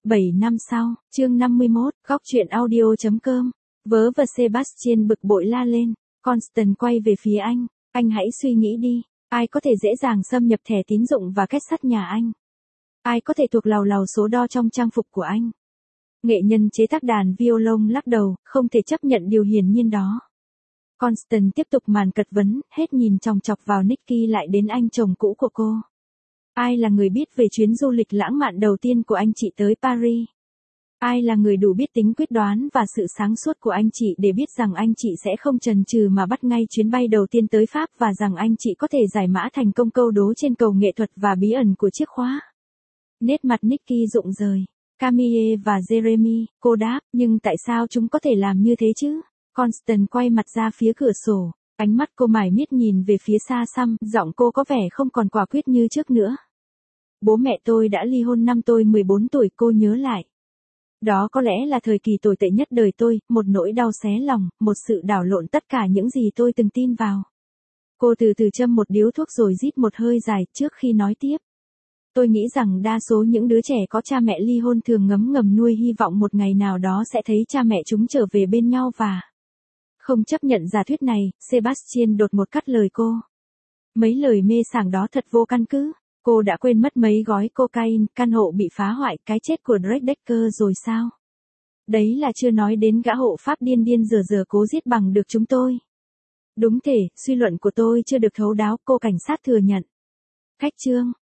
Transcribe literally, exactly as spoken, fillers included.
bảy năm sau, chương năm mươi mốt, góc truyện audio chấm com. Vớ và Sebastian bực bội la lên. Constant quay về phía anh. Anh hãy suy nghĩ đi. Ai có thể dễ dàng xâm nhập thẻ tín dụng và kết sắt nhà anh? Ai có thể thuộc lào lào số đo trong trang phục của anh? Nghệ nhân chế tác đàn violon lắc đầu, không thể chấp nhận điều hiển nhiên đó. Constant tiếp tục màn cật vấn, hết nhìn chòng chọc vào Nicky lại đến anh chồng cũ của cô. Ai là người biết về chuyến du lịch lãng mạn đầu tiên của anh chị tới Paris? Ai là người đủ biết tính quyết đoán và sự sáng suốt của anh chị để biết rằng anh chị sẽ không chần chừ mà bắt ngay chuyến bay đầu tiên tới Pháp và rằng anh chị có thể giải mã thành công câu đố trên cầu nghệ thuật và bí ẩn của chiếc khóa? Nét mặt Nicky rụng rời. Camille và Jeremy, cô đáp, nhưng tại sao chúng có thể làm như thế chứ? Constant quay mặt ra phía cửa sổ, ánh mắt cô mải miết nhìn về phía xa xăm, giọng cô có vẻ không còn quả quyết như trước nữa. Bố mẹ tôi đã ly hôn năm tôi mười bốn tuổi, cô nhớ lại. Đó có lẽ là thời kỳ tồi tệ nhất đời tôi, một nỗi đau xé lòng, một sự đảo lộn tất cả những gì tôi từng tin vào. Cô từ từ châm một điếu thuốc rồi rít một hơi dài trước khi nói tiếp. Tôi nghĩ rằng đa số những đứa trẻ có cha mẹ ly hôn thường ngấm ngầm nuôi hy vọng một ngày nào đó sẽ thấy cha mẹ chúng trở về bên nhau và... Không chấp nhận giả thuyết này, Sebastian đột ngột cắt lời cô. Mấy lời mê sảng đó thật vô căn cứ. Cô đã quên mất mấy gói cocaine, căn hộ bị phá hoại, cái chết của Drake Decker rồi sao? Đấy là chưa nói đến gã hộ pháp điên điên dở dở cố giết bằng được chúng tôi. Đúng thể, suy luận của tôi chưa được thấu đáo, cô cảnh sát thừa nhận. Khách trương,